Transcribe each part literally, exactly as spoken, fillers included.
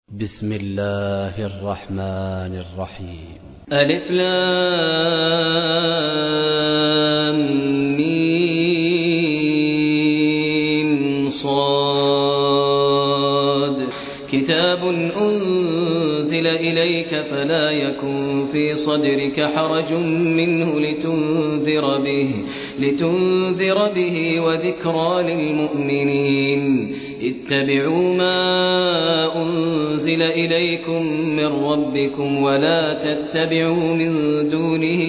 بسم الله الرحمن الرحيم. ألف لام ميم صاد كتاب أنزل إليك فلا يكن في صدرك حرج منه لتنذر به لتنذر به وذكرى للمؤمنين. اتبعوا ما أنزل إليكم من ربكم ولا تتبعوا من دونه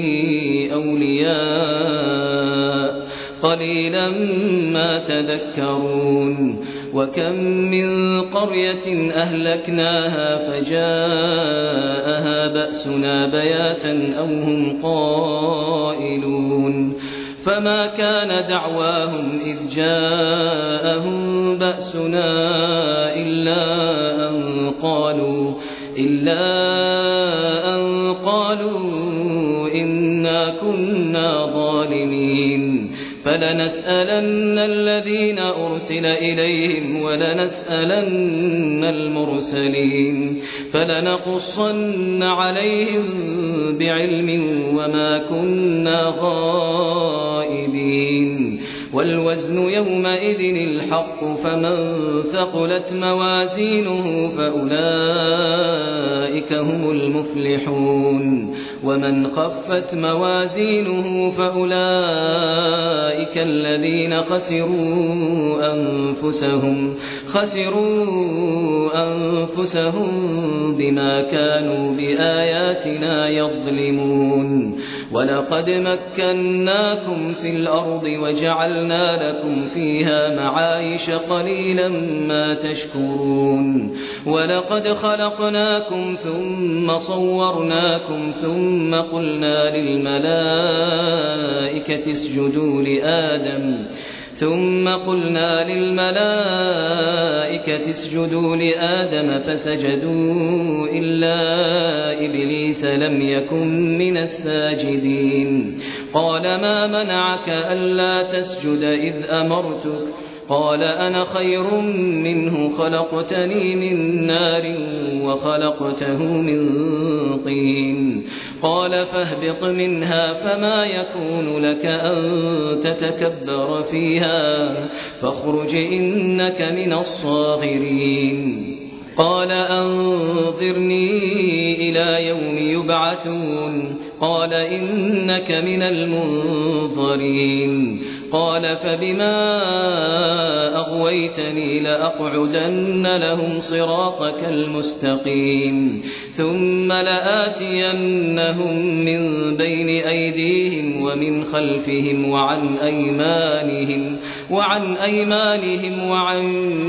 أولياء قليلا ما تذكرون. وكم من قرية أهلكناها فجاءها بأسنا بياتا أو هم قائلون فما كان دعواهم إذ جاءهم بأسنا إلا أن قالوا إلا أن قالوا إنا كنا ظالمين. فلنسألن الذين أرسل إليهم ولنسألن المرسلين فلنقصن عليهم بعلم وما كنا غائبين. والوزن يومئذ الحق فمن ثقلت موازينه فأولئك هم المفلحون ومن خفت موازينه فأولئك الذين خسروا أنفسهم خسروا أنفسهم بما كانوا بآياتنا يظلمون. ولقد مكناكم في الأرض وجعلنا لكم فيها معايش قليلا ما تشكرون. ولقد خلقناكم ثم صورناكم ثم قلنا للملائكة اسجدوا لآدم ثم قلنا للملائكة اسجدوا لآدم فسجدوا إلا إبليس لم يكن من الساجدين. قال ما منعك ألا تسجد إذ أمرتك قال أنا خير منه خلقتني من نار وخلقته من طين. قال فاهبط منها فما يكون لك أن تتكبر فيها فاخرج إنك من الصاغرين. قال أنظرني إلى يوم يبعثون قال إنك من المنظرين. قال فبما أغويتني لأقعدن لهم صراطك المستقيم ثم لآتينهم من بين أيديهم ومن خلفهم وعن أيمانهم وعن أيمانهم وعن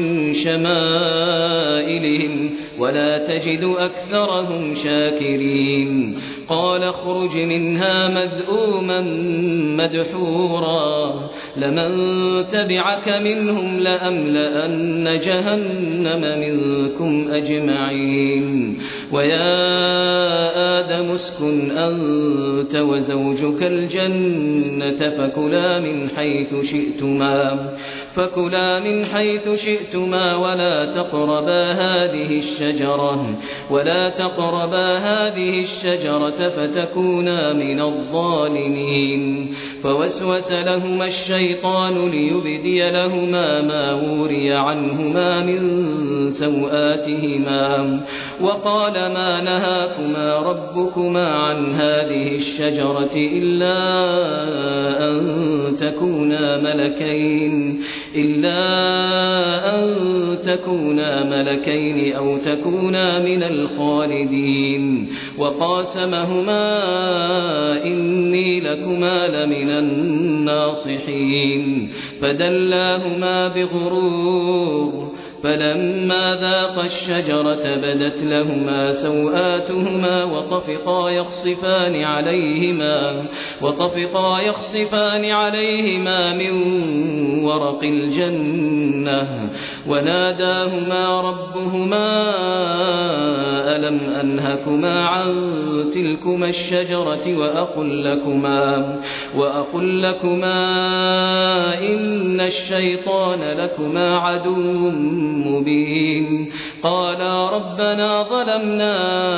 شمائلهم ولا تجد أكثرهم شاكرين. قال اخرج منها مذءوما مدحورا لمن تبعك منهم لأملأن جهنم منكم أجمعين. ويا آدم اسكن أنت وزوجك الجنة فكلا من حيث شئتما فكلا من حيث شئتما ولا تقربا هذه الشجرة ولا تقربا هذه الشجرة فتكونا من الظالمين. فوسوس لهما الشيطان ليبدي لهما ما وري عنهما من سوآتهما وقال ما نهاكما ربكما عن هذه الشجرة إلا أن تكونا ملكين إلا أن تكونا ملكين أو تكونا من الخالدين. وقاسمهما إني لكما لمن الناصحين فدلاهما بغرور فلما ذاقا الشجرة بدت لهما سوآتهما وطفقا يخصفان عليهما وطفقا يخصفان عليهما من ورق الجنة وناداهما ربهما ألم ألم أنهكما عن تلكما الشجرة وأقل لكما, وأقل لكما إن الشيطان لكما عدو مبين. قالا ربنا ظلمنا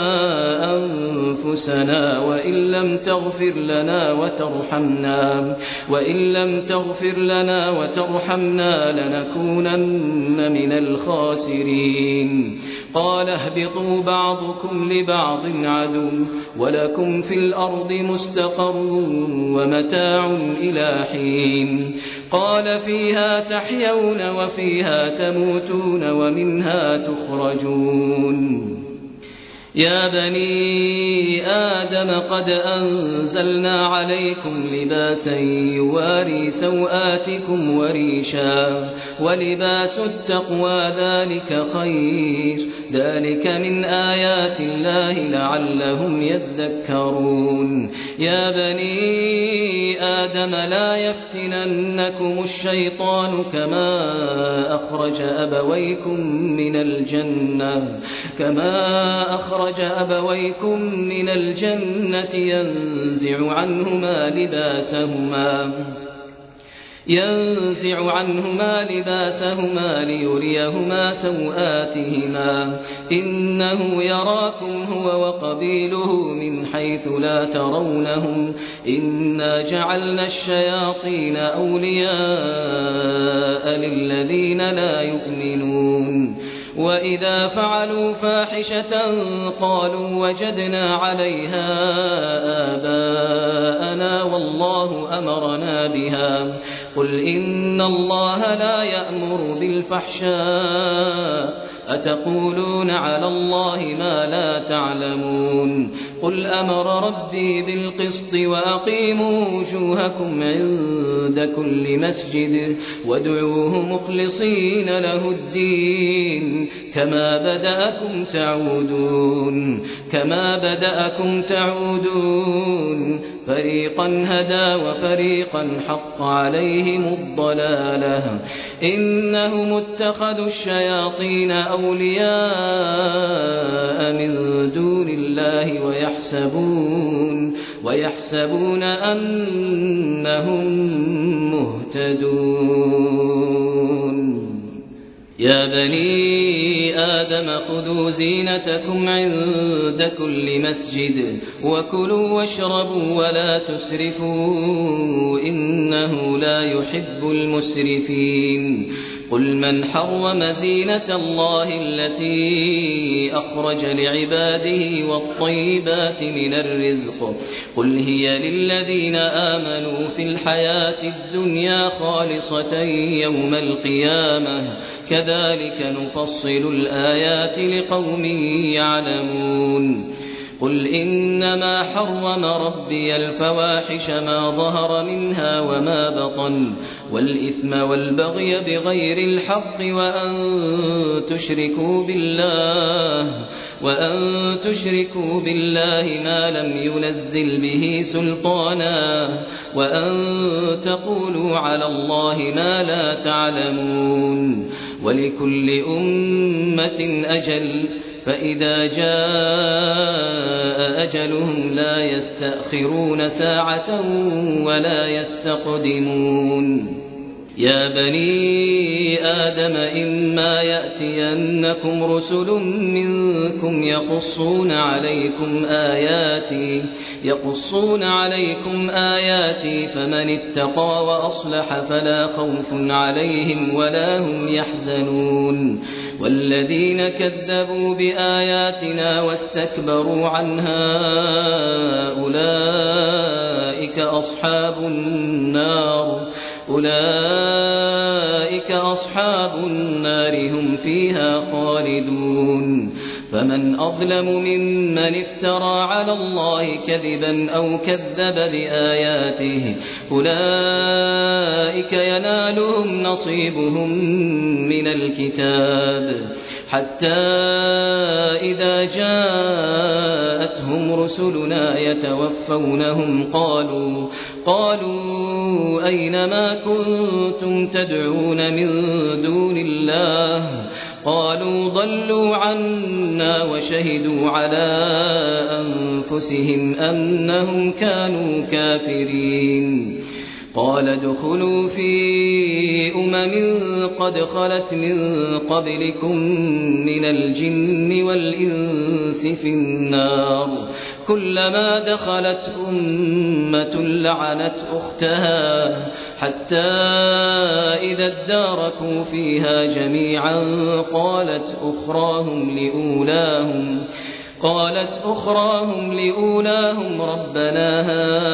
أنفسنا وإن لم تغفر لنا وترحمنا وإن لم تغفر لنا وترحمنا لنكونن من الخاسرين. قال اهبطوا بعضكم لبعض عدو ولكم في الأرض مستقر ومتاع إلى حين. قال فيها تحيون وفيها تموتون ومنها تخرجون. يا بني آدم قد أنزلنا عليكم لباسا يواري سوآتكم وريشا ولباس التقوى ذلك خير ذلك من آيات الله لعلهم يذكرون. يا بني آدم لا يفتننكم الشيطان كما أخرج أبويكم من الجنة كما أخرج أخرج أبويكم من الجنة ينزع عنهما لباسهما ينزع عنهما لباسهما ليريهما سوآتهما إنه يراكم هو وقبيله من حيث لا ترونهم إنا جعلنا الشياطين أولياء للذين لا يؤمنون. وإذا فعلوا فاحشة قالوا وجدنا عليها آباءنا والله أمرنا بها قل إن الله لا يأمر بالفحشاء أتقولون على الله ما لا تعلمون. قل أمر ربي بالقسط وأقيموا وجوهكم عند كل مسجد وادعوه مخلصين له الدين كما بدأكم تعودون كما بدأكم تعودون فريقا هدى وفريقا حق عليهم الضلالة إنهم اتخذوا الشياطين أولياء من دون الله ويحسبون ويحسبون أنهم مهتدون. يا بني آدم خذوا زينتكم عند كل مسجد وكلوا واشربوا ولا تسرفوا إنه لا يحب المسرفين. قل من حرم زينة الله التي أخرج لعباده والطيبات من الرزق قل هي للذين آمنوا في الحياة الدنيا خالصة يوم القيامة كذلك نفصل الآيات لقوم يعلمون. قل إنما حرم ربي الفواحش ما ظهر منها وما بطن والإثم والبغي بغير الحق وأن تشركوا بالله وأن تشركوا بالله ما لم ينزل به سلطانا وأن تقولوا على الله ما لا تعلمون. ولكل أمة أجل فإذا جاء أجلهم لا يستأخرون ساعة ولا يستقدمون. يا بني آدم إما يأتينكم رسل منكم يقصون عليكم آياتي يقصون عليكم آياتي فمن اتقى وأصلح فلا خوف عليهم ولا هم يحزنون. والذين كذبوا بآياتنا واستكبروا عنها أولئك أصحاب النار أولئك أصحاب النار هم فيها خالدون. فمن أظلم ممن افترى على الله كذبا أو كذب بآياته أولئك ينالهم نصيبهم من الكتاب حتى إذا جاءتهم رسلنا يتوفونهم قالوا قالوا أين ما كنتم تدعون من دون الله قالوا ضلوا عنا وشهدوا على أنفسهم أنهم كانوا كافرين قال ادخلوا في أمم قد خلت من قبلكم من الجن والإنس في النار كلما دخلت أمة لعنت أختها حتى إذا اداركوا فيها جميعا قالت أخراهم لأولاهم قالت أخراهم لأولاهم ربنا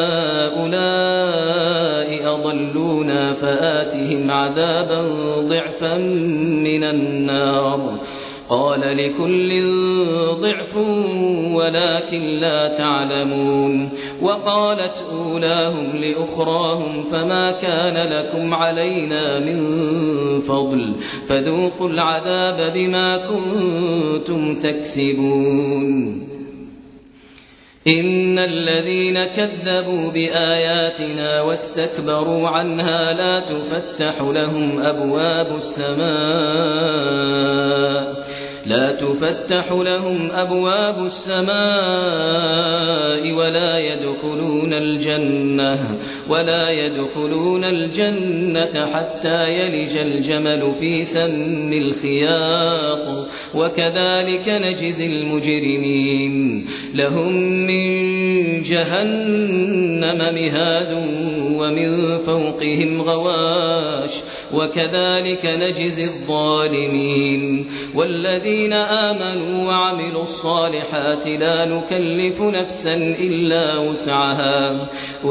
هؤلاء أضلونا فآتهم عذابا ضعفا من النار قال لكل ضعف ولكن لا تعلمون وقالت أولاهم لأخراهم فما كان لكم علينا من فضل فذوقوا العذاب بما كنتم تكسبون إن الذين كذبوا بآياتنا واستكبروا عنها لا تفتح لهم أبواب السماء لا تفتح لهم أبواب السماء ولا يدخلون الجنة ولا يدخلون الجنة حتى يلج الجمل في سم الخياط وكذلك نجزي المجرمين لهم من جهنم مهاد ومن فوقهم غواش وكذلك نجزي الظالمين والذين آمنوا وعملوا الصالحات لا نكلف نفسا إلا وسعها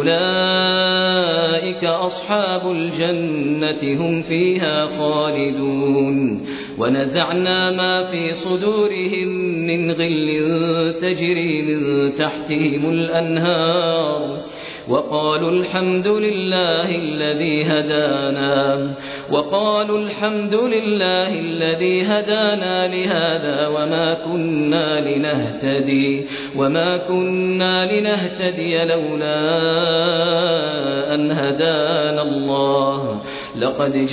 أولئك أصحاب الجنة هم فيها خالدون ونزعنا ما في صدورهم من غل تجري من تحتهم الأنهار وقالوا الحمد لله الذي هدانا وقالوا الحمد لله الذي هدانا لهذا وما كنا لنهتدي وما كنا لنهتدي لولا أن هدانا الله لقد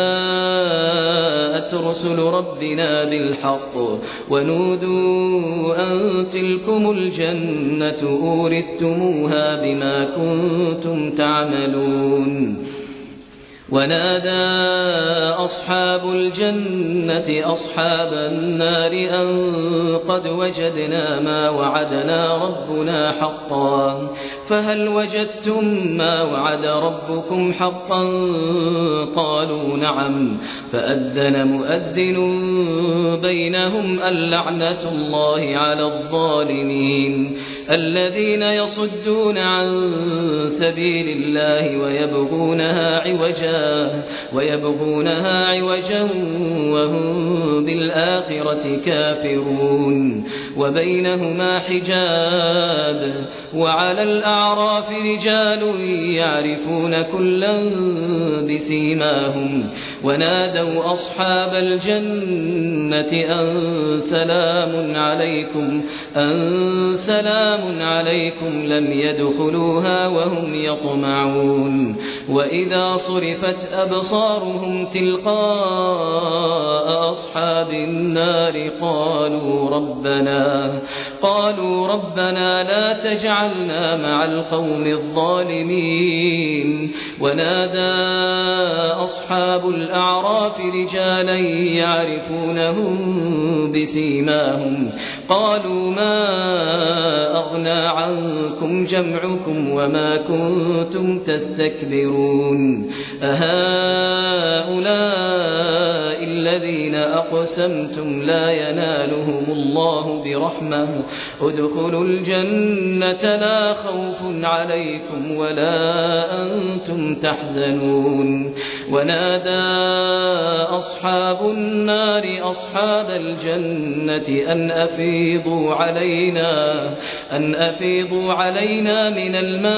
جاءت رسل ربنا بالحق ونودوا أن تلكم الجنة أورثتموها بما كنتم تعملون ونادى أصحاب الجنة أصحاب النار أن قد وجدنا ما وعدنا ربنا حقا فهل وجدتم ما وعد ربكم حقا قالوا نعم فأذن مؤذن بينهم اللعنة الله على الظالمين الذين يصدون عن سبيل الله ويبغونها عوجا ويبغونها عوجا وهم بالآخرة كافرون وبينهما حجاب وعلى الأعراف رجال يعرفون كلا بسيماهم ونادوا أصحاب الجنة أن سلام عليكم أن سلام عليكم لم يدخلوها وهم يطمعون وإذا صرفت أبصارهم تلقاء أصحاب النار قالوا ربنا قالوا ربنا لا تجعلنا مع القوم الظالمين ونادى أصحاب الأعراف رجالا يعرفونهم بسيماهم قالوا ما أغنى عنكم جمعكم وما كنتم تستكبرون أهؤلاء الذين أقسمتم لا ينالهم الله برحمة ادخلوا الجنة لا خوف عليكم ولا أنتم تحزنون ونادى أصحاب النار أصحاب الجنة أن أفيضوا علينا أن أفيضوا علينا من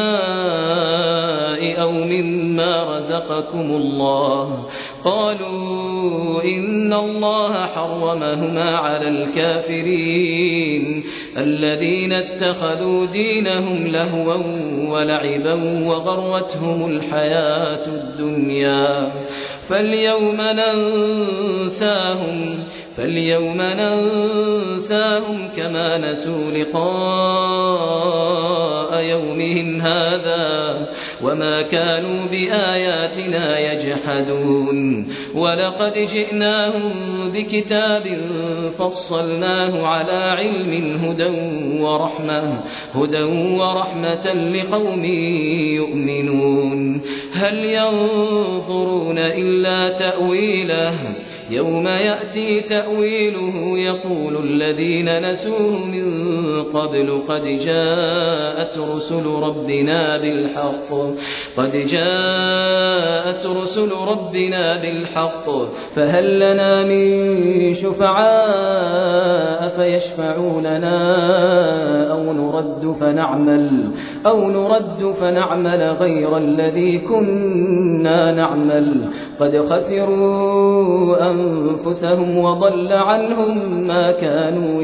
الماء أو مما رزقكم الله قالوا إن الله حرمهما على الكافرين الذين اتخذوا دينهم لهوا ولعبا وغرتهم الحياة الدنيا فاليوم ننساهم فاليوم ننساهم كما نسوا لقاء يومهم هذا وما كانوا بآياتنا يجحدون ولقد جئناهم بكتاب فصلناه على علم هدى ورحمة هدى ورحمة لقوم يؤمنون هل ينظرون إلا تأويله يوم يأتي تأويله يقول الذين نسوه من قبل قد جاءت رسل ربنا بالحق قد جاءت رسل ربنا بالحق فهل لنا من شفعاء فيشفعوا لنا أو نرد فنعمل أو نرد فنعمل غير الذي كنا نعمل قد خسروا أنفسهم وضل عنهم ما كانوا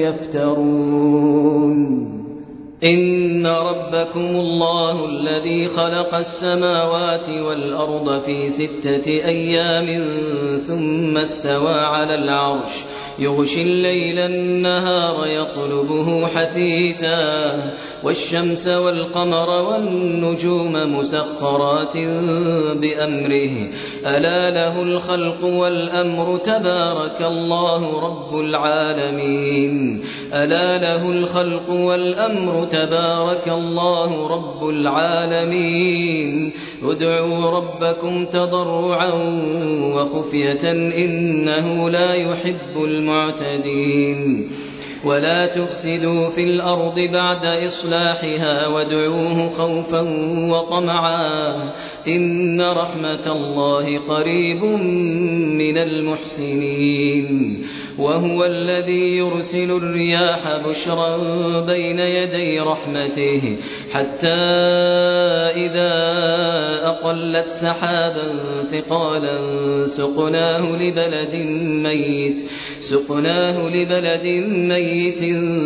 يفترون إن ربكم الله الذي خلق السماوات والأرض في ستة أيام ثم استوى على العرش يغشي الليل النهار يطلبه حثيثا والشمس والقمر والنجوم مسخرات بأمره ألا له الخلق والأمر تبارك الله رب العالمين ألا له الخلق والأمر تبارك الله رب العالمين ادعوا ربكم تضرعا وخفية إنه لا يحب المعتدين ولا تفسدوا في الأرض بعد إصلاحها وادعوه خوفا وطمعا إن رحمة الله قريب من المحسنين وهو الذي يرسل الرياح بشرا بين يدي رحمته حتى إذا أقلت سحابا ثقالا سقناه لبلد ميت سقناه لبلد ميت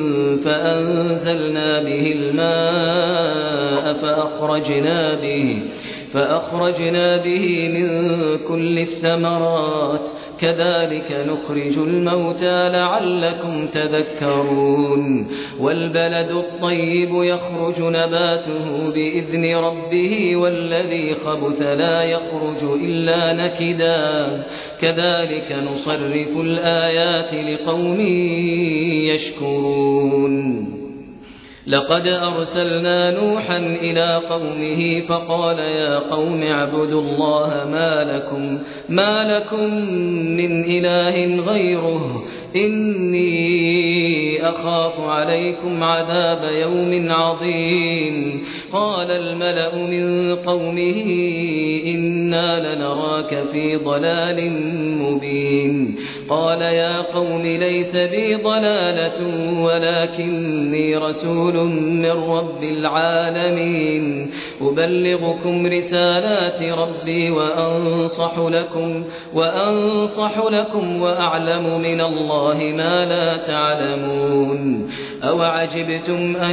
فأنزلنا به الماء فأخرجنا به فأخرجنا به من كل الثمرات كذلك نخرج الموتى لعلكم تذكرون والبلد الطيب يخرج نباته بإذن ربه والذي خبث لا يخرج إلا نكدا كذلك نصرف الآيات لقوم يشكرون لقد أرسلنا نوحا إلى قومه فقال يا قوم اعبدوا الله ما لكم, ما لكم من إله غيره إني أخاف عليكم عذاب يوم عظيم قال الملأ من قومه إنا لنراك في ضلال مبين قال يا قوم ليس بي ضلالة ولكني رسول من رب العالمين أبلغكم رسالات ربي وأنصح لكم, وأنصح لكم وأعلم من الله ما لا تعلمون أوعجبتم أن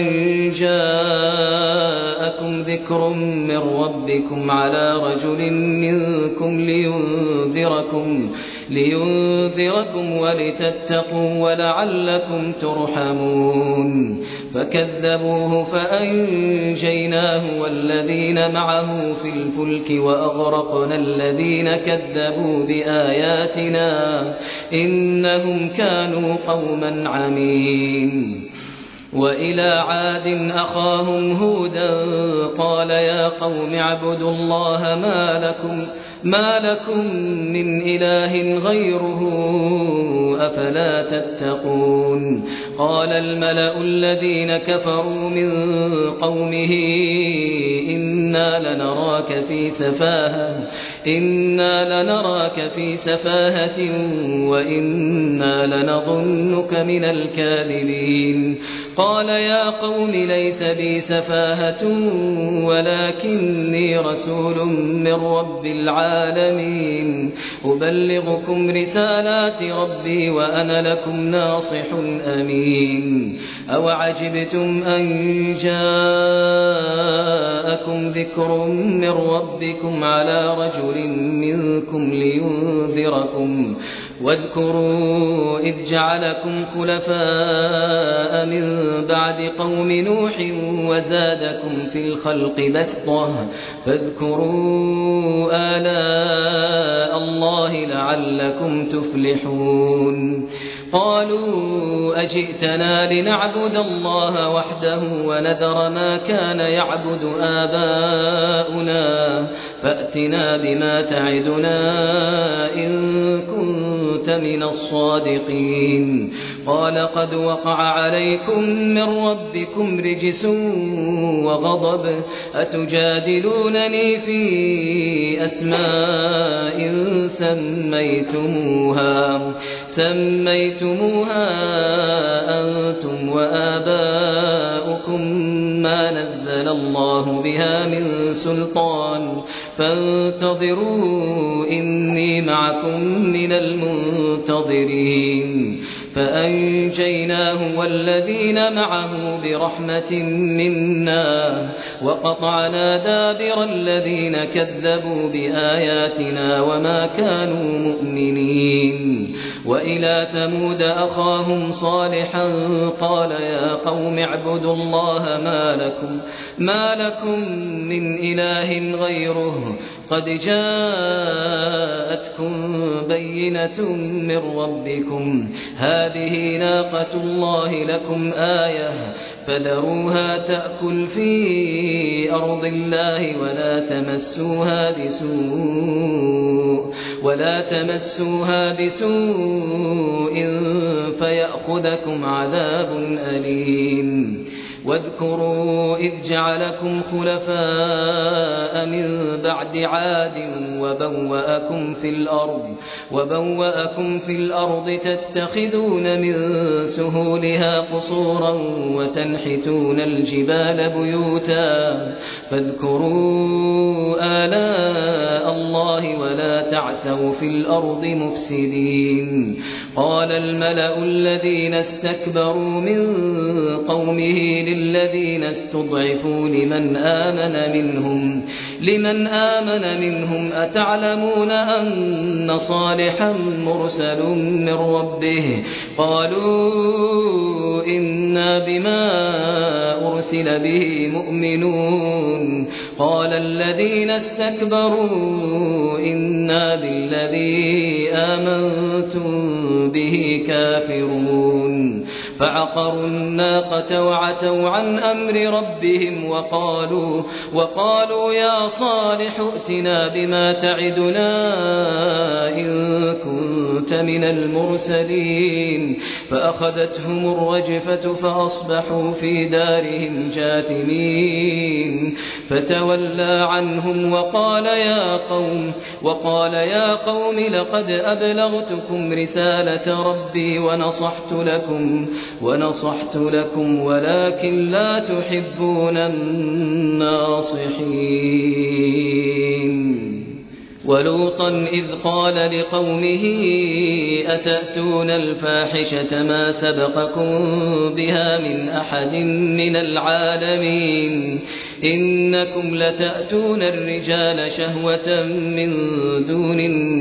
جاءكم ذكر من ربكم على رجل منكم لينذركم, لينذركم ولتتقوا ولعلكم ترحمون فكذبوه فأنجيناه والذين معه في الفلك وأغرقنا الذين كذبوا بآياتنا إنهم كانوا قوما عمين وإلى عاد أخاهم هودا قال يا قوم اعبدوا الله ما لكم, ما لكم من إله غيره أفلا تتقون قال الملأ الذين كفروا من قومه إنا لنراك في سفاهة إنا لنراك في سفاهة وإنا لنظنك من الكاذبين قال يا قوم ليس بي سفاهة ولكني رسول من رب العالمين أبلغكم رسالات ربي ربي وأنا لكم ناصح أمين أوعجبتم أن جاءكم ذكر من ربكم على رجل منكم لينذركم واذكروا إذ جعلكم خلفاء من بعد قوم نوح وزادكم في الخلق بسطة فاذكروا آلاء الله لعلكم تفلحون قالوا أجئتنا لنعبد الله وحده ونذر ما كان يعبد آباؤنا فأتنا بما تعدنا إن كنت من الصادقين قال قد وقع عليكم من ربكم رجس وغضب أتجادلونني في أسماء سميتموها سميتموها أنتم وآباؤكم ما نزل الله بها من سلطان فانتظروا إني معكم من المنتظرين فأنجيناه والذين معه برحمة منا وقطعنا دابر الذين كذبوا بآياتنا وما كانوا مؤمنين وإلى ثمود أخاهم صالحا قال يا قوم اعبدوا الله ما لكم, ما لكم من إله غيره قد جاءتكم بينة من ربكم هذه ناقة الله لكم آية فذروها تأكل في أرض الله ولا تمسوها بسوء ولا تمسوها بسوء فيأخذكم عذاب أليم واذكروا إذ جعلكم خلفاء من بعد عاد وبوأكم في الأرض وبوأكم في الأرض تتخذون من سهولها قصورا وتنحتون الجبال بيوتا فاذكروا آلاء الله ولا تعثوا في الأرض مفسدين قال الملأ الذين استكبروا من قومه للذين استضعفوا لمن آمن منهم لمن آمن منهم أتعلمون أن صالحا مرسل من ربه قالوا إنا بما أرسل به مؤمنون قال الذين استكبروا إنا بالذي آمنتم به كافرون فعقروا الناقة وعتوا عن أمر ربهم وقالوا, وقالوا يا صالح ائتنا بما تعدنا إن كنت من المرسلين فأخذتهم الرجفة فأصبحوا في دارهم جاثمين فتولى عنهم وقال يا قوم, وقال يا قوم لقد أبلغتكم رسالة ربي ونصحت لكم ونصحت لكم ولكن لا تحبون الناصحين ولوطا إذ قال لقومه أتأتون الفاحشة ما سبقكم بها من أحد من العالمين إنكم لتأتون الرجال شهوة من دون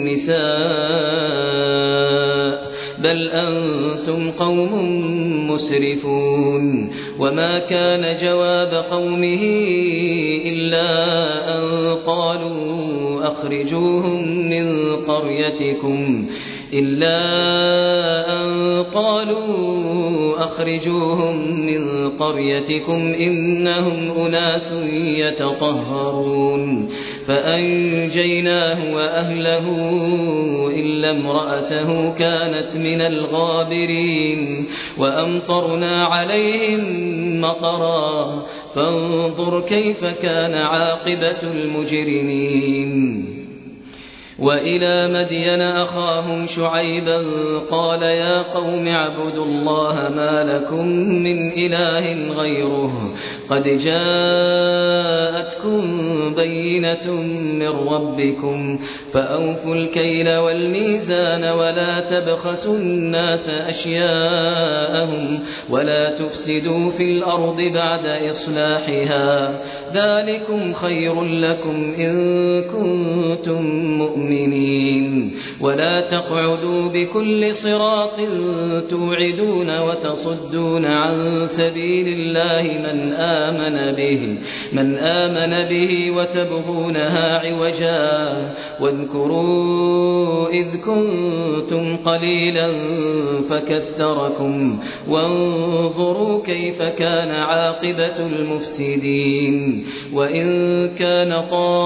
النساء بل أنتم قوم مسرفون وما كان جواب قومه إلا أن قالوا أخرجوهم من قريتكم إلا أن قالوا أخرجوهم من قريتكم إنهم أناس يتطهرون فأنجيناه وأهله إلا امرأته كانت من الغابرين وأمطرنا عليهم مطرا فانظر كيف كان عاقبة المجرمين وإلى مدين أخاهم شعيبا قال يا قوم اعبدوا الله ما لكم من إله غيره قد جاءتكم بينة من ربكم فأوفوا الكيل والميزان ولا تبخسوا الناس أشياءهم ولا تفسدوا في الأرض بعد إصلاحها ذلكم خير لكم إن كنتم مؤمنين ولا تقعدوا بكل صراط توعدون وتصدون عن سبيل الله من آمن به من آمن به وتبغونها عوجا واذكروا إذ كنتم قليلا فكثركم وانظروا كيف كان عاقبة المفسدين وإن كان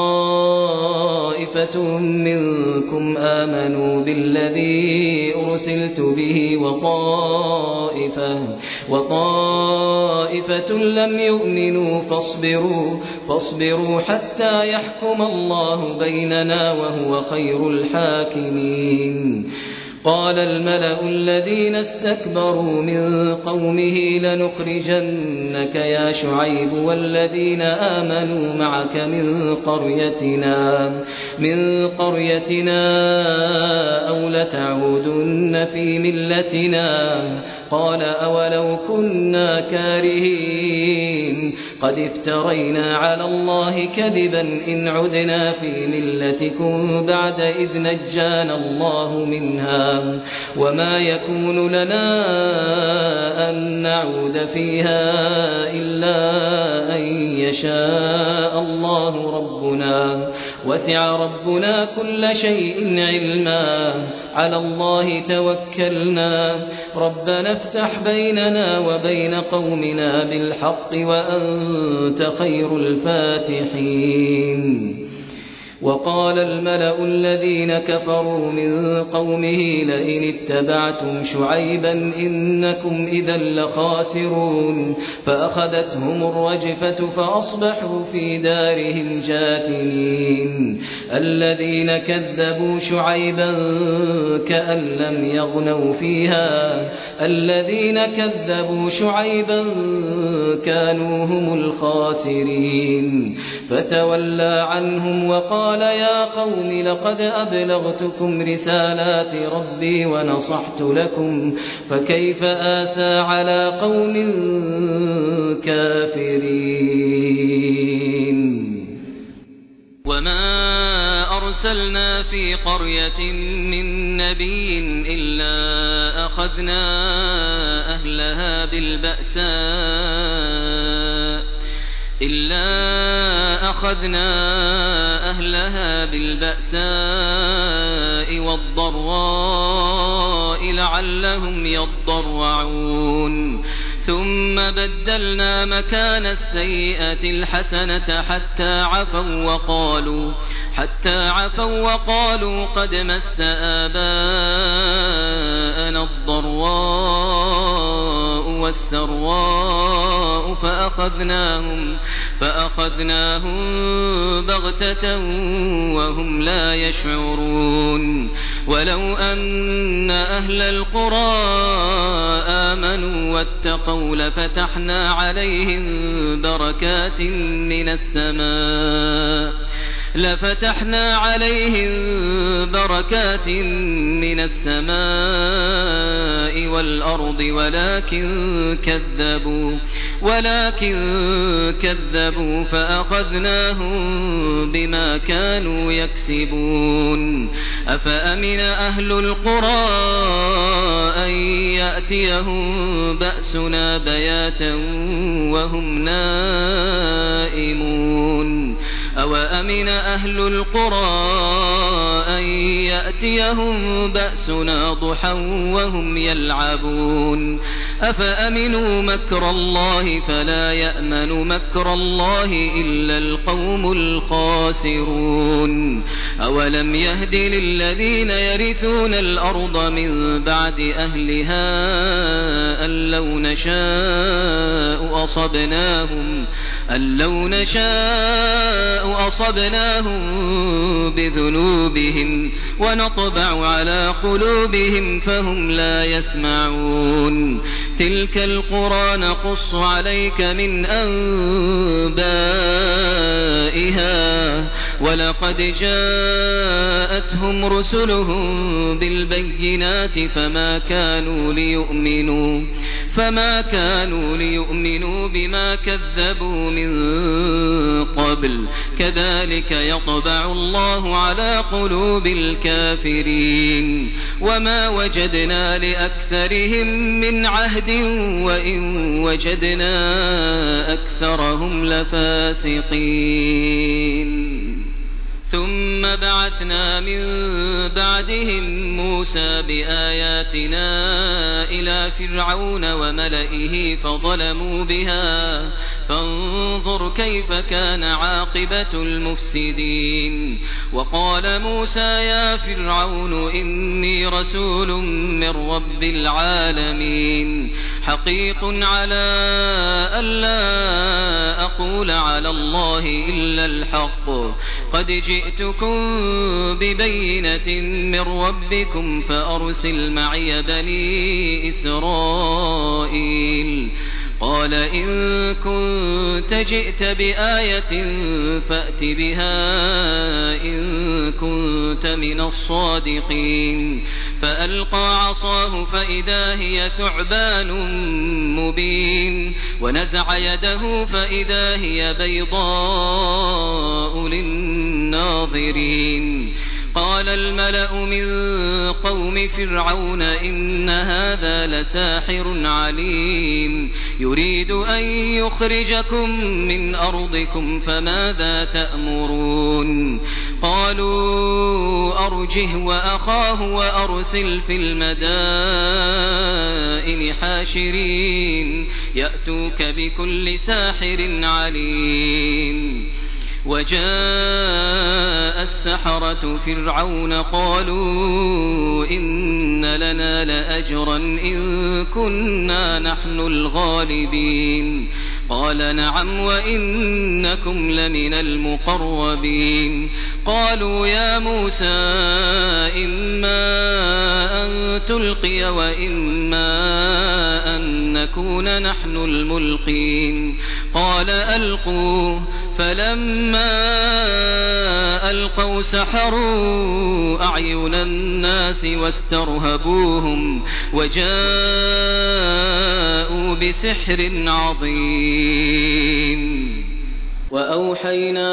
طائفة منكم آمنوا بالذي أرسلت به وطائفة وطائفة لم يؤمنوا فاصبروا فاصبروا حتى يحكم الله بيننا وهو خير الحاكمين قال الملأ الذين استكبروا من قومه لنخرجنك يا شعيب والذين آمنوا معك من قريتنا من قريتنا أو لتعودن في ملتنا قال أولو كنا كارهين قد افترينا على الله كذبا إن عدنا في ملتكم بعد إذ نجانا الله منها وما يكون لنا أن نعود فيها إلا أن يشاء الله ربنا وسع ربنا كل شيء علما على الله توكلنا ربنا افتح بيننا وبين قومنا بالحق وأنت خير الفاتحين وقال الملأ الذين كفروا من قومه لئن اتبعتم شعيبا إنكم إذا لخاسرون فأخذتهم الرجفة فأصبحوا في دارهم جاثمين الذين كذبوا شعيبا كأن لم يغنوا فيها الذين كذبوا شعيبا كانوا هم الخاسرين فتولى عنهم وقال قال يا قوم لقد أبلغتكم رسالات ربي ونصحت لكم فكيف آسى على قوم كافرين وما أرسلنا في قرية من نبي إلا أخذنا أهلها بالبأساء إلا أخذنا أهلها بالبأساء والضراء لعلهم يضرعون ثم بدلنا مكان السيئة الحسنة حتى عفوا وقالوا حتى عفوا وقالوا قد مس آباءنا الضراء والسراء فأخذناهم فأخذناهم بغتة وهم لا يشعرون ولو أن أهل القرى آمنوا واتقوا لفتحنا عليهم بركات من السماء لفتحنا عليهم بركات من السماء والأرض ولكن كذبوا ولكن كذبوا فأخذناهم بما كانوا يكسبون أفأمن أهل القرى أن يأتيهم بأسنا بياتا وهم نائمون أوأمن أهل القرى أن يأتيهم بأسنا ضحى وهم يلعبون أفأمنوا مكر الله فلا يأمن مكر الله إلا القوم الخاسرون أولم يهد للذين يرثون الأرض من بعد أهلها أن لو نشاء أصبناهم أن لو نشاء أصبناهم بذنوبهم ونطبع على قلوبهم فهم لا يسمعون تلك القرى نقص عليك من أنبائها ولقد جاءتهم رسلهم بالبينات فما كانوا ليؤمنوا فما كانوا ليؤمنوا بما كذبوا من قبل كذلك يطبع الله على قلوب الكافرين وما وجدنا لأكثرهم من عهد وإن وجدنا أكثرهم لفاسقين ثم بعثنا من بعدهم موسى بآياتنا إلى فرعون وملئه فظلموا بها فانظر كيف كان عاقبة المفسدين وقال موسى يا فرعون إني رسول من رب العالمين حقيق على ألا أقول على الله إلا الحق قد جئتكم ببينة من ربكم فأرسل معي بني إسرائيل قال إن كنت جئت بآية فأت بها إن كنت من الصادقين فألقى عصاه فإذا هي ثعبان مبين ونزع يده فإذا هي بيضاء للناظرين قال الملأ من قوم فرعون إن هذا لساحر عليم يريد أن يخرجكم من أرضكم فماذا تأمرون قالوا أرجه وأخاه وأرسل في المدائن حاشرين يأتوك بكل ساحر عليم وجاء السحرة فرعون قالوا إن لنا لأجرا إن كنا نحن الغالبين قال نعم وإنكم لمن المقربين قالوا يا موسى إما أن تلقي وإما أن نكون نحن الملقين قال ألقوا فلما ألقوا سحروا أعين الناس واسترهبوهم وجاءوا بسحر عظيم وأوحينا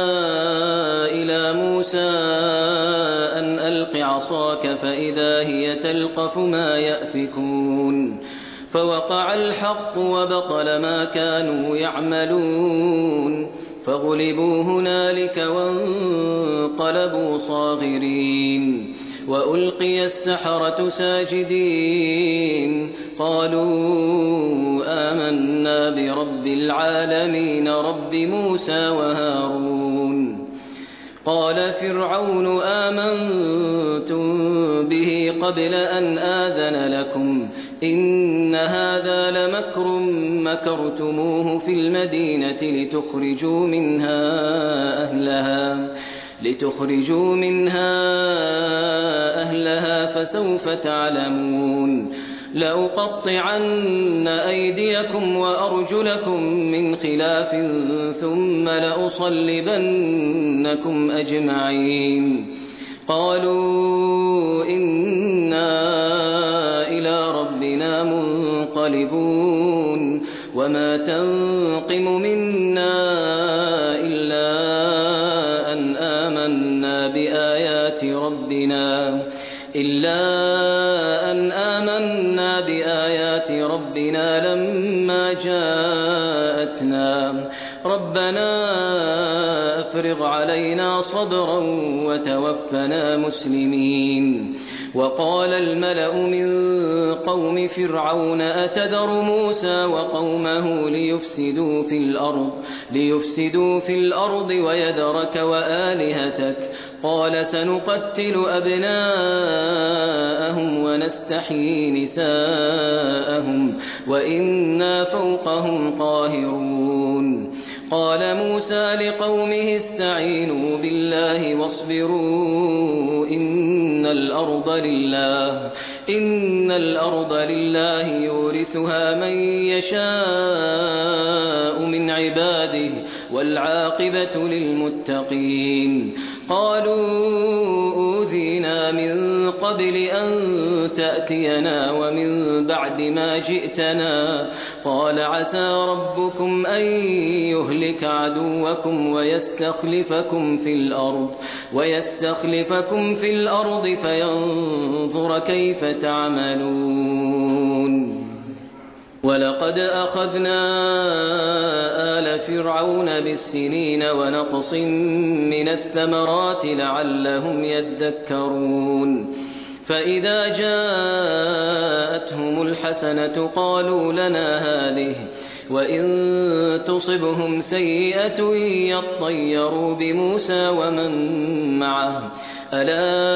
إلى موسى أن ألق عصاك فإذا هي تلقف ما يأفكون فوقع الحق وبطل ما كانوا يعملون فغلبوا هنالك وانقلبوا صاغرين وألقي السحرة ساجدين قالوا آمنا برب العالمين رب موسى وهارون قال فرعون آمنتم به قبل أن آذن لكم إن هذا لمكر مكرتموه في المدينة لتخرجوا منها أهلها لتخرجوا منها أهلها فسوف تعلمون لأقطعن أيديكم وأرجلكم من خلاف ثم لأصلبنكم أجمعين قالوا إنا إلى ربنا منقلبون وما تنقم منا إلا أن آمنا بآيات ربنا إلا أن آمنا بآيات ربنا لما جاءتنا ربنا أفرغ علينا صبرا وتوفنا مسلمين وقال الملأ من قوم فرعون أتذر موسى وقومه ليفسدوا في الأرض ليفسدوا في الأرض ويذرك وآلهتك قال سنقتل أبناءهم ونستحيي نساءهم وإنا فوقهم قاهرون قال موسى لقومه استعينوا بالله واصبروا إن الأرض لله إن الأرض لله يورثها من يشاء من عباده والعاقبة للمتقين قالوا أوذينا من قبل أن تأتينا ومن بعد ما جئتنا قال عسى ربكم أن يهلك عدوكم ويستخلفكم في الأرض ويستخلفكم في الأرض فينظر كيف تعملون ولقد أخذنا آل فرعون بالسنين ونقص من الثمرات لعلهم يذكرون فإذا جاءتهم الحسنة قالوا لنا هذه وإن تصبهم سيئة يطيروا بموسى ومن معه ألا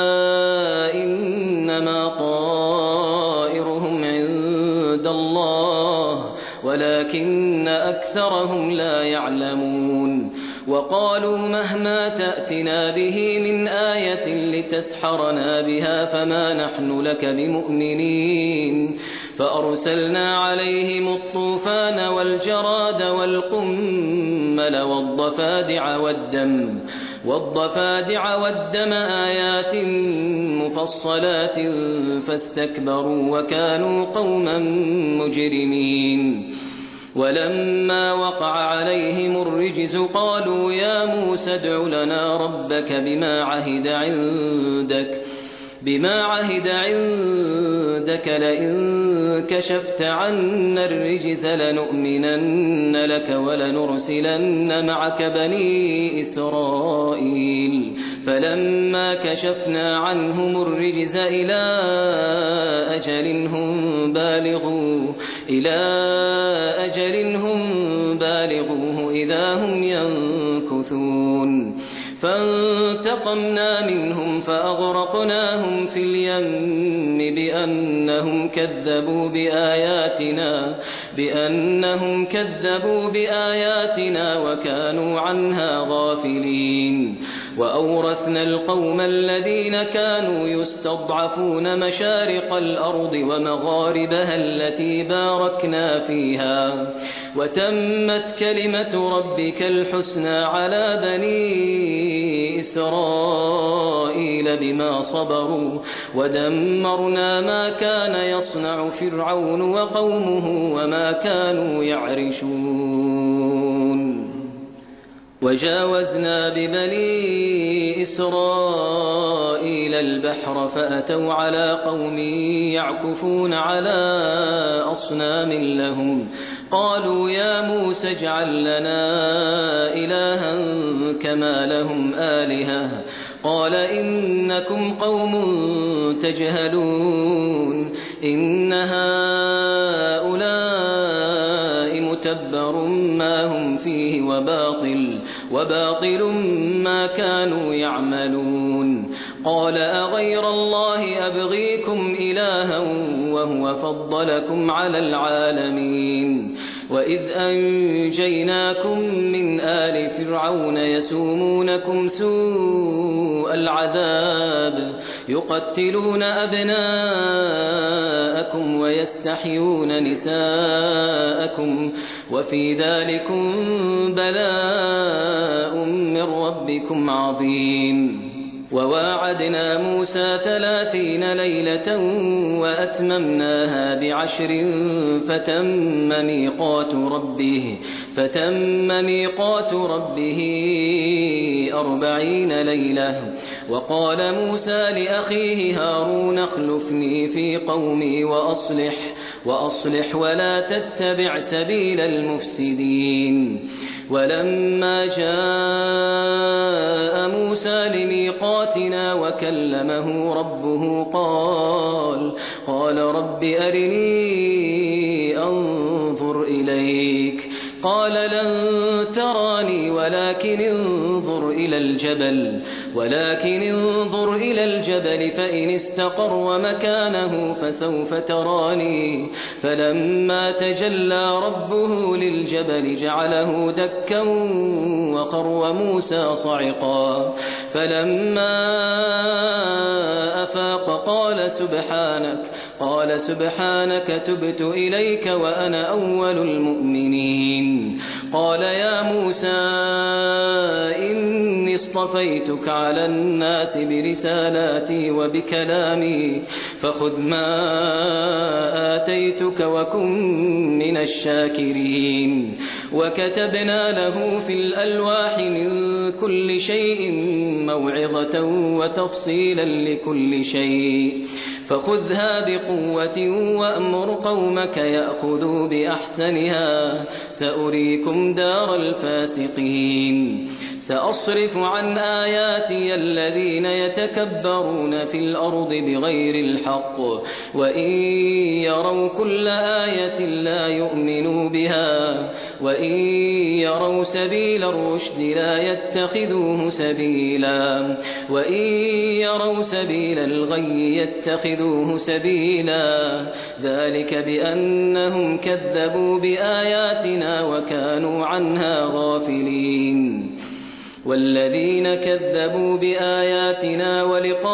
إنما طائرهم عند الله ولكن أكثرهم لا يعلمون وقالوا مهما تأتنا به من آية لتسحرنا بها فما نحن لك بمؤمنين فأرسلنا عليهم الطوفان والجراد والقمل والضفادع والدم والضفادع والدم آيات مفصلات فاستكبروا وكانوا قوما مجرمين ولما وقع عليهم الرجز قالوا يا موسى ادع لنا ربك بما عهد عندك بما عهد عندك لئن كشفت عنا الرجز لنؤمنن لك ولنرسلن معك بني إسرائيل فلما كشفنا عنهم الرجز إلى أجل هم بالغوه إلى أجل هم بالغوه إذا هم ينكثون فانتقمنا منهم فأغرقناهم في اليم بأنهم كذبوا بآياتنا بأنهم كذبوا بآياتنا وكانوا عنها غافلين وأورثنا القوم الذين كانوا يستضعفون مشارق الأرض ومغاربها التي باركنا فيها وتمت كلمة ربك الحسنى على بني إسرائيل بما صبروا ودمرنا ما كان يصنع فرعون وقومه وما كانوا يعرشون وجاوزنا ببني إسرائيل البحر فأتوا على قوم يعكفون على أصنام لهم قالوا يا موسى اجعل لنا إلها كما لهم آلهة قال إنكم قوم تجهلون إن هؤلاء متبر ما هم فيه وباطل وباطل ما كانوا يعملون قال أغير الله أبغيكم إلها وهو فضلكم على العالمين وإذ أنجيناكم من آل فرعون يسومونكم سوء العذاب يقتلون أبناءكم ويستحيون نساءكم وفي ذلكم بلاء من ربكم عظيم وواعدنا موسى ثلاثين ليلة وأتممناها بعشر فتم ميقات ربه فتم ميقات ربه أربعين ليلة وقال موسى لأخيه هارون اخلفني في قومي وأصلح وأصلح ولا تتبع سبيل المفسدين ولما جاء موسى لميقاتنا وكلمه ربه قال قال رب أرني أنظر إليك قال لن تراني ولكن ولكن انظر إلى الجبل ولكن انظر إلى الجبل فإن استقر مكانه فسوف تراني فلما تجلى ربه للجبل جعله دكا وخر موسى صعقا فلما أفاق قال سبحانك قال سبحانك تبت إليك وأنا أول المؤمنين قال يا موسى إني اصطفيتك على الناس برسالاتي وبكلامي فخذ ما آتيتك وكن من الشاكرين وكتبنا له في الألواح من كل شيء موعظة وتفصيلا لكل شيء فخذها بقوة وأمر قومك يأخذوا بأحسنها سأريكم دار الفاسقين سأصرف عن آياتي الذين يتكبرون في الأرض بغير الحق وإن يروا كل آية لا يؤمنوا بها وإن يروا سبيل الرشد لا يتخذوه سبيلا وإن يروا سبيل الغي يتخذوه سبيلا ذلك بأنهم كذبوا بآياتنا وكانوا عنها غافلين والذين كذبوا بآياتنا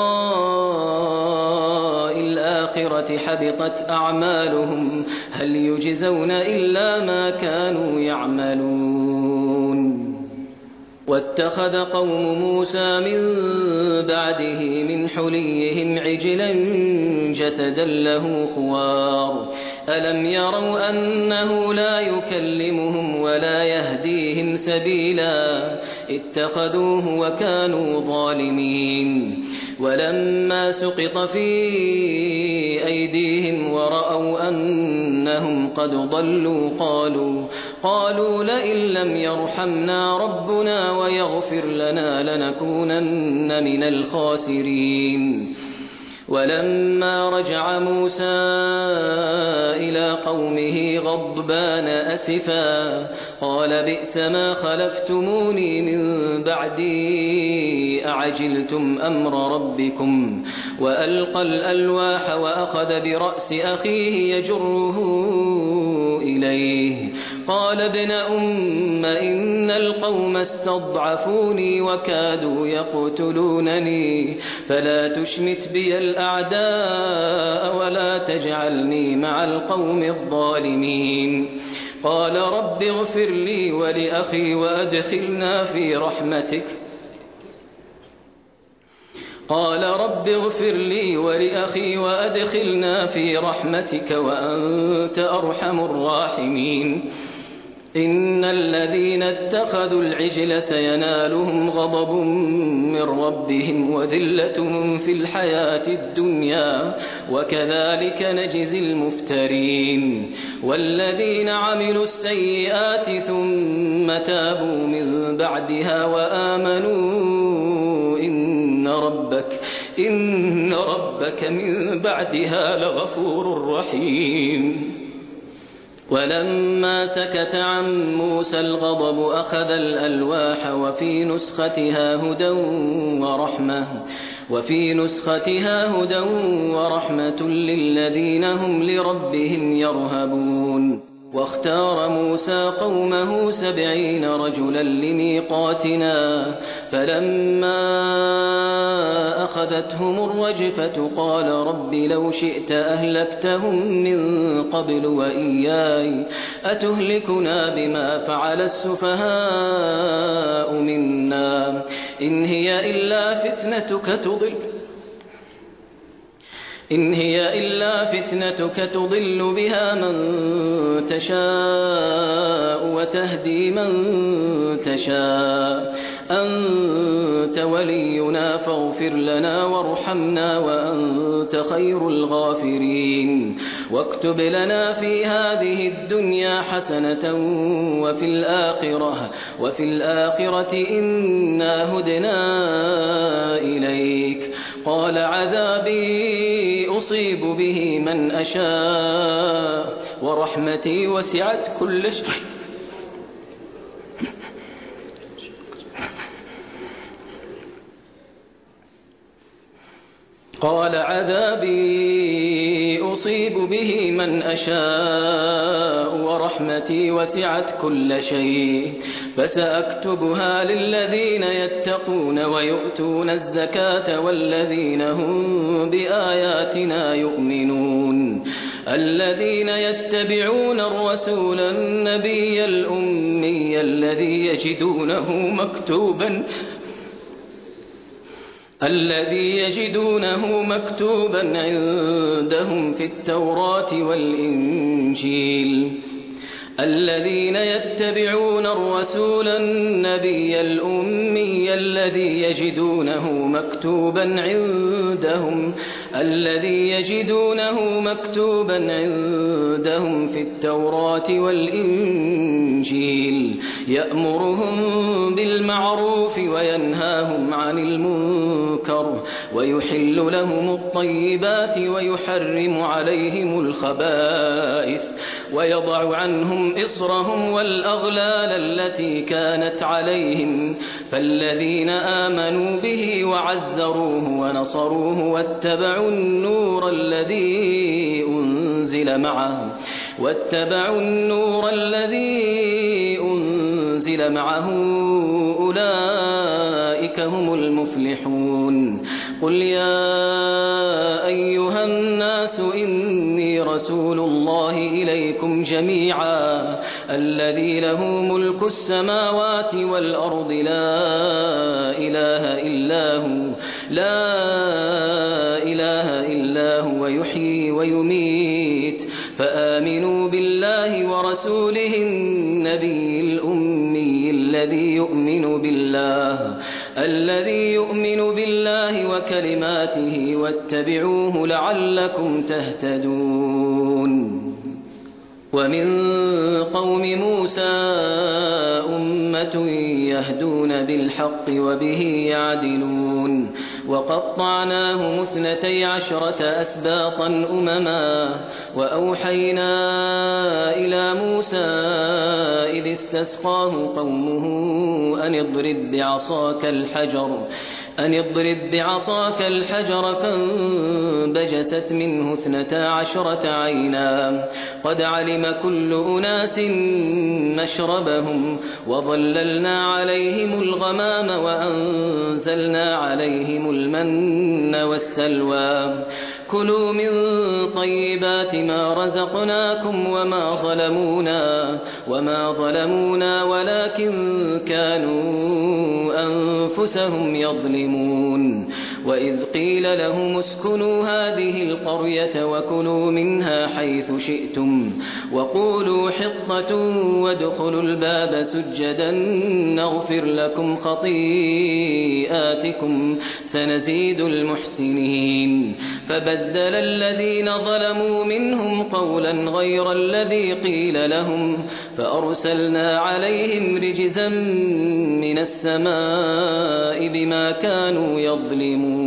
ولقاء الآخرة حبطت أعمالهم هل يجزون إلا ما كانوا يعملون واتخذ قوم موسى من بعده من حليهم عجلا جسدا له خوار ألم يروا أنه لا يكلمهم ولا يهديهم سبيلا اتخذوه وكانوا ظالمين ولما سقط في أيديهم ورأوا أنهم قد ضلوا قالوا قالوا لئن لم يرحمنا ربنا ويغفر لنا لنكونن من الخاسرين ولما رجع موسى إلى قومه غضبان أسفا قال بئس ما خلفتموني من بعدي أعجلتم أمر ربكم وألقى الألواح وأخذ برأس أخيه يجره إليه قال ابن أم إن القوم استضعفوني وكادوا يقتلونني فلا تشمت بي الأعداء ولا تجعلني مع القوم الظالمين قال رب اغفر لي ولأخي وأدخلنا في رحمتك قال رب اغفر لي ولأخي وأدخلنا في رحمتك وأنت أرحم الراحمين إن الذين اتخذوا العجل سينالهم غضب من ربهم وذلة في الحياة الدنيا وكذلك نجزي المفترين والذين عملوا السيئات ثم تابوا من بعدها وآمنوا إن ربك إن ربك من بعدها لغفور رحيم ولما سكت عن موسى الغضب أخذ الألواح وفي نسختها هدى ورحمة وفي نسختها هدى ورحمة للذين هم لربهم يرهبون واختار موسى قومه سبعين رجلا لميقاتنا فلما أخذتهم الرجفة قال رب لو شئت أهلكتهم من قبل وإياي أتهلكنا بما فعل السفهاء منا إن هي إلا فتنتك تضل إن هي إلا فتنتك تضل بها من تشاء وتهدي من تشاء أنت ولينا فاغفر لنا وارحمنا وأنت خير الغافرين واكتب لنا في هذه الدنيا حسنة وفي الآخرة وفي الآخرة إنا هدنا إليك قال عذابي أصيب به من أشاء ورحمتي وسعت كل شيء قال عذابي أصيب به من أشاء ورحمتي وسعت كل شيء فسأكتبها للذين يتقون ويؤتون الزكاة والذين هم بآياتنا يؤمنون الذين يتبعون الرسول النبي الأمي الذي يجدونه مكتوبا الذي يجدونه مكتوبا عندهم في التوراة والإنجيل الذين يتبعون الرسول النبي الأمي الذي يجدونه مكتوبا عندهم الذي يجدونه مكتوبا عندهم في التوراة والإنجيل يأمرهم بالمعروف وينهاهم عن المنكر ويحل لهم الطيبات ويحرم عليهم الخبائث ويضع عنهم إصرهم والأغلال التي كانت عليهم فالذين آمنوا به وعزروه ونصروه واتبعوا النور الذي أنزل معه واتبعوا النور الذي أنزل معه أولئك هم المفلحون قل يا أيها الناس إني رسول الله إليكم جميعا الذي له ملك السماوات والأرض لا إله إلا هو لا إله إلا هو يحيي ويميت فآمنوا بالله ورسوله النبي الأمي الذي يؤمن بالله الذي يؤمن بالله وكلماته واتبعوه لعلكم تهتدون ومن قوم موسى أمة يهدون بالحق وبه يعدلون وقطعناهم اثنتي عشرة أسباطا أمما وأوحينا إلى موسى إذ استسقاه قومه أن اضرب بعصاك الحجر أن اضرب بعصاك الحجر فانبجست منه اثنتا عشرة عينا قد علم كل أناس مشربهم وظللنا عليهم الغمام وأنزلنا عليهم المن والسلوى كلوا من طيبات ما رزقناكم وما ظلمونا وما ظلمونا ولكن كانوا أنفسهم يظلمون وإذ قيل لهم اسكنوا هذه القرية وكلوا منها حيث شئتم وقولوا حطة وادخلوا الباب سجدا نغفر لكم خطيئاتكم سنزيد المحسنين فبدل الذين ظلموا منهم قولا غير الذي قيل لهم فأرسلنا عليهم رجزا من السماء بما كانوا يظلمون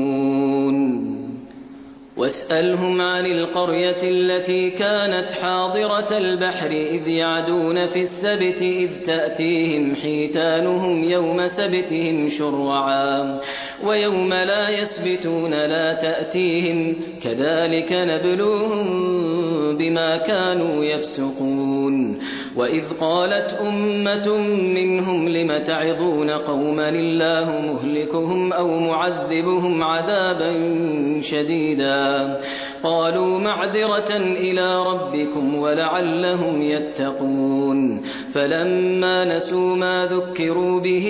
واسألهم عن القرية التي كانت حاضرة البحر إذ يعدون في السبت إذ تأتيهم حيتانهم يوم سبتهم شرعا ويوم لا يسبتون لا تأتيهم كذلك نبلوهم بما كانوا يفسقون وإذ قالت أمة منهم لم تعظون قوما الله مهلكهم أو معذبهم عذابا شديدا قالوا معذرة إلى ربكم ولعلهم يتقون فلما نسوا ما ذكروا به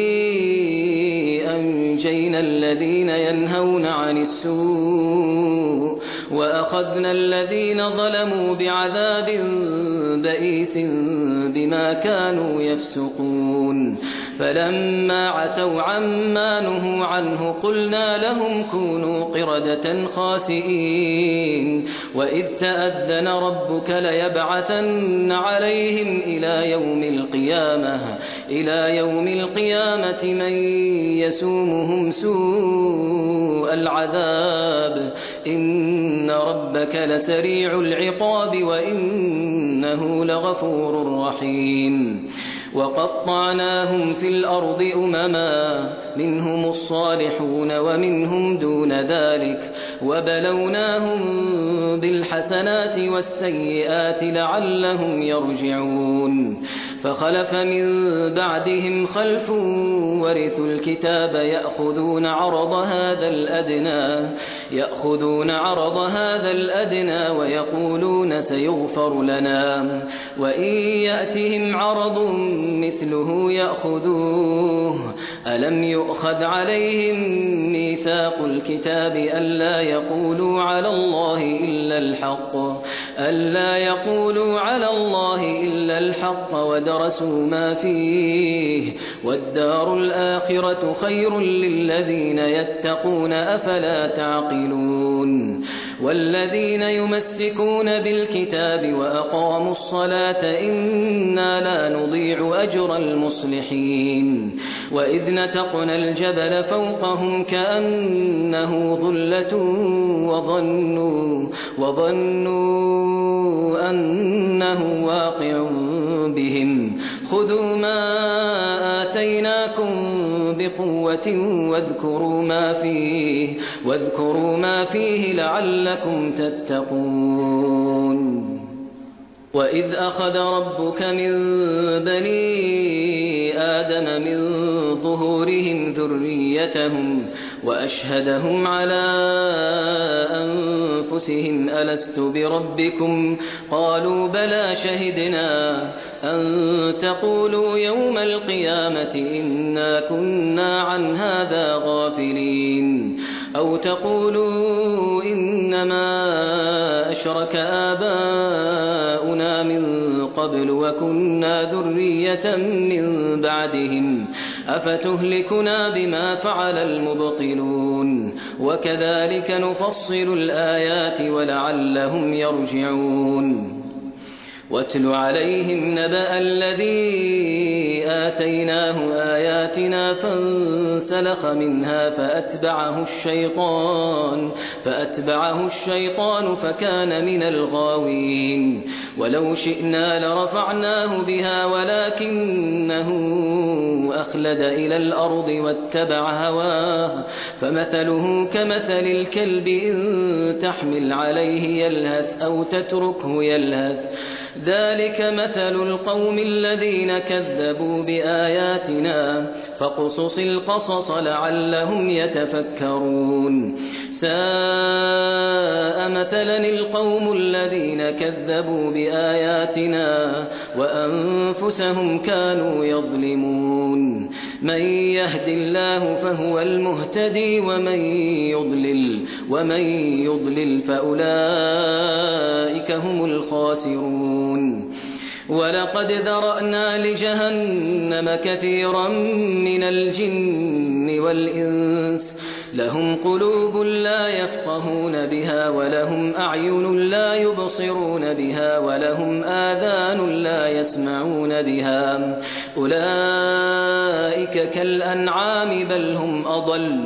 أنجينا الذين ينهون عن السوء وأخذنا الذين ظلموا بعذاب بئيس بما كانوا يفسقون فلما عتوا عما نهوا عنه قلنا لهم كونوا قردة خاسئين وإذ تأذن ربك ليبعثن عليهم إلى يوم القيامة إلى يوم القيامة من يسومهم سوء العذاب إن إن ربك لسريع العقاب وإنه لغفور رحيم وقطعناهم في الأرض أمما منهم الصالحون ومنهم دون ذلك وبلوناهم بالحسنات والسيئات لعلهم يرجعون فخلف من بعدهم خلف ورثوا الكتاب يأخذون عرض هذا الأدنى يأخذون عرض هذا الأدنى ويقولون سيغفر لنا وإن يأتهم عرض مثله يأخذوه ألم يؤخذ عليهم ميثاق الكتاب ألا يقولوا على الله إلا الحق ألا يقولوا على الله إلا الحق ودرسوا ما فيه والدار الآخرة خير للذين يتقون أفلا تعقلون والذين يمسكون بالكتاب وأقاموا الصلاة إنا لا نضيع أجر المصلحين وإذ نتقنا الجبل فوقهم كأنه ظلة وظنوا, وظنوا أنه واقع بهم خذوا ما آتيناكم بقوة واذكروا ما فيه, واذكروا ما فيه لعلكم تتقون وإذ أخذ ربك من بني آدم من ظهورهم ذريتهم وأشهدهم على أنفسهم ألست بربكم قالوا بلى شهدنا أن تقولوا يوم القيامة إنا كنا عن هذا غافلين أو تقولوا إنما أشرك آباؤنا من قبل وكنا ذرية من بعدهم أفتهلكنا بما فعل المبطلون وكذلك نفصل الآيات ولعلهم يرجعون واتل عليهم نبأ الذي آتيناه آياتنا فانسلخ منها فأتبعه الشيطان فأتبعه الشيطان فكان من الغاوين ولو شئنا لرفعناه بها ولكنه أخلد إلى الأرض واتبع هواه فمثله كمثل الكلب إن تحمل عليه يلهث أو تتركه يلهث ذلك مثل القوم الذين كذبوا بآياتنا فاقصص القصص لعلهم يتفكرون ساء مثلا القوم الذين كذبوا بآياتنا وأنفسهم كانوا يظلمون من يهد الله فهو المهتدي ومن يضلل ومن يضلل فأولئك هم الخاسرون ولقد ذرأنا لجهنم كثيرا من الجن والإنس لهم قلوب لا يفقهون بها ولهم أعين لا يبصرون بها ولهم آذان لا يسمعون بها أولئك كالأنعام بل هم أضل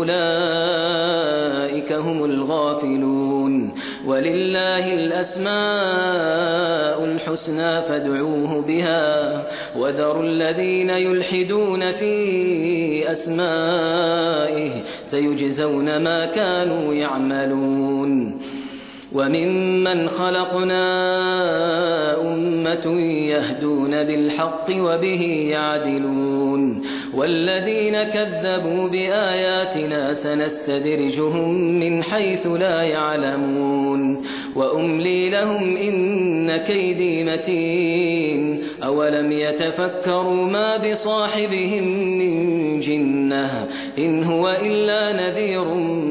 أولئك هم الغافلون ولله الأسماء الحسنى فادعوه بها وذروا الذين يلحدون في أسمائه سيجزون ما كانوا يعملون وممن خلقنا أمة يهدون بالحق وبه يعدلون والذين كذبوا بآياتنا سنستدرجهم من حيث لا يعلمون وأملي لهم إن كيدي متين أولم يتفكروا ما بصاحبهم من جنة إن هو إلا نذير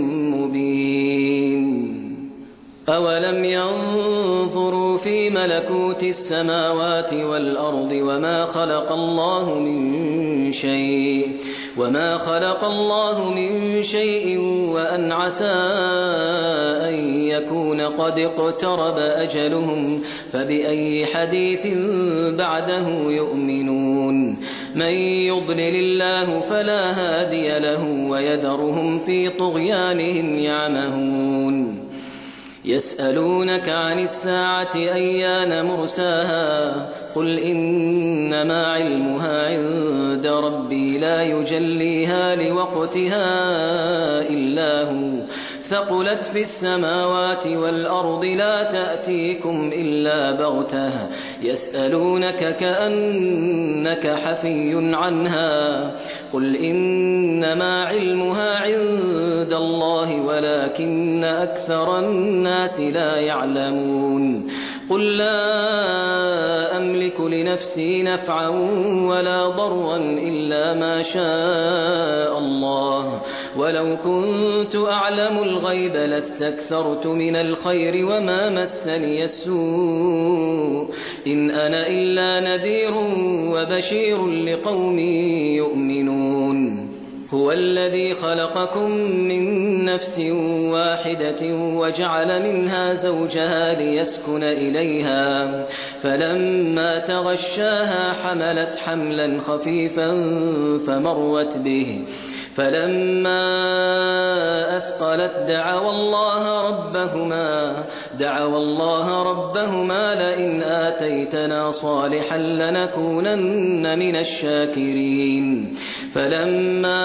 مبين أولم ينظروا في ملكوت السماوات والأرض وما خلق الله من شيء وما خلق الله من شيء وأن عسى أن يكون قد اقترب أجلهم فبأي حديث بعده يؤمنون من يضلل الله فلا هادي له ويذرهم في طغيانهم يعمهون يسألونك عن الساعة أيان مرساها قل إنما علمها عند ربي لا يجليها لوقتها إلا هو ثقلت في السماوات والأرض لا تأتيكم إلا بغتة يسألونك كأنك حفي عنها قل إنما علمها عند الله ولكن أكثر الناس لا يعلمون قل لا أملك لنفسي نفعا ولا ضرا إلا ما شاء الله ولو كنت أعلم الغيب لاستكثرت من الخير وما مسني السوء إن أنا إلا نذير وبشير لقوم يؤمنون هو الذي خلقكم من نفس واحدة وجعل منها زوجها ليسكن إليها فلما تغشاها حملت حملا خفيفا فمرت به فلما أثقلت دعوا الله ربهما دعوا الله ربهما لئن آتيتنا صالحا لنكونن من الشاكرين فلما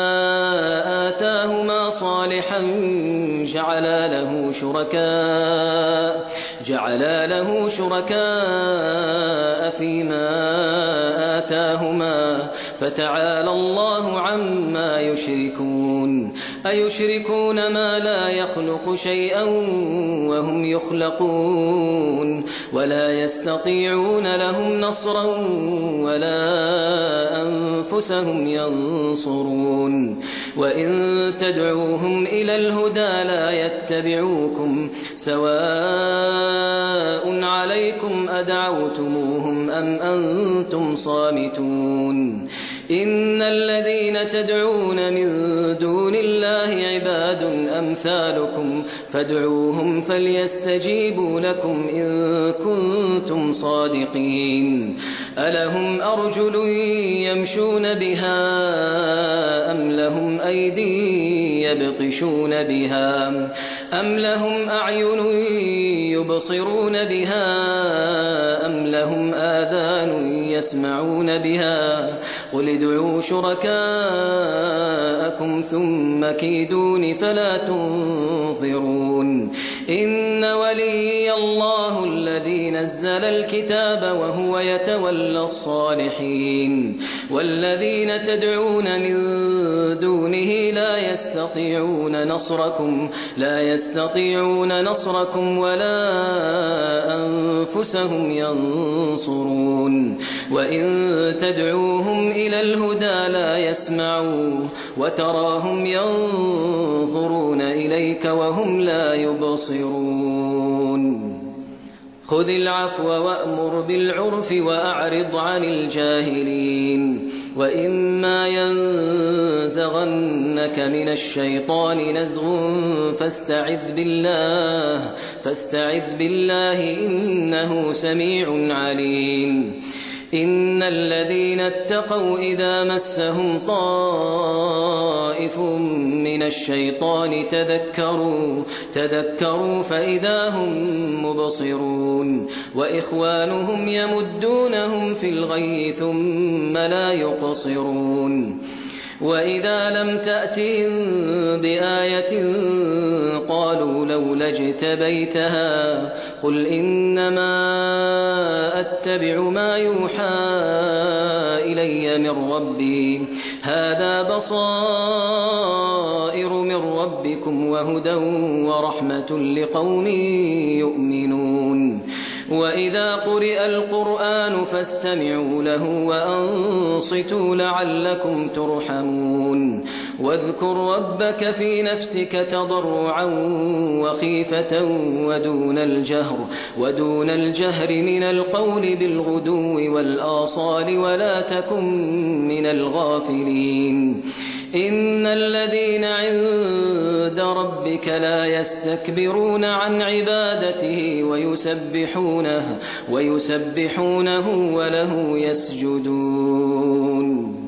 آتاهما صالحا جعلا له شركاء جعلا له شركاء فيما آتاهما فتعالى الله عما يشركون أيشركون ما لا يخلق شيئا وهم يخلقون ولا يستطيعون لهم نصرا ولا أنفسهم ينصرون وإن تدعوهم إلى الهدى لا يتبعوكم سواء عليكم أدعوتموهم أم أنتم صامتون إن الذين تدعون من دون الله عباد أمثالكم فادعوهم فليستجيبوا لكم إن كنتم صادقين ألهم أرجل يمشون بها أم لهم أيدي يبطشون بها أم لهم أعين يبصرون بها أم لهم آذان يسمعون بها قل ادعوا شركاءكم ثم كيدون فلا تنظرون إن ولي الله الذي نزل الكتاب وهو يتولى الصالحين والذين تدعون من دونه لا يستطيعون نصركم لا يستطيعون نصركم ولا أنفسهم ينصرون وإن تدعوهم إلى الهدى لا يسمعوا وتراهم ينظرون إليك وهم لا يبصرون خذ العفو وأمر بالعرف وأعرض عن الجاهلين وإما ينزغنك من الشيطان نزغ فاستعذ بالله فاستعذ بالله إنه سميع عليم إن الذين اتقوا إذا مسهم طائف من الشيطان تذكروا تذكروا فإذا هم مبصرون وإخوانهم يمدونهم في الغي ثم لا يقصرون وإذا لم تأتهم بآية قالوا لولا اجتبيتها قل إنما أتبع ما يوحى إلي من ربي هذا بصائر من ربكم وهدى ورحمة لقوم يؤمنون وإذا قرئ القرآن فاستمعوا له وأنصتوا لعلكم ترحمون واذكر ربك في نفسك تضرعا وخيفة ودون الجهر ودون الجهر من القول بالغدو والآصال ولا تكن من الغافلين إن الذين عند ربك لا يستكبرون عن عبادته ويسبحونه ويسبحونه وله يسجدون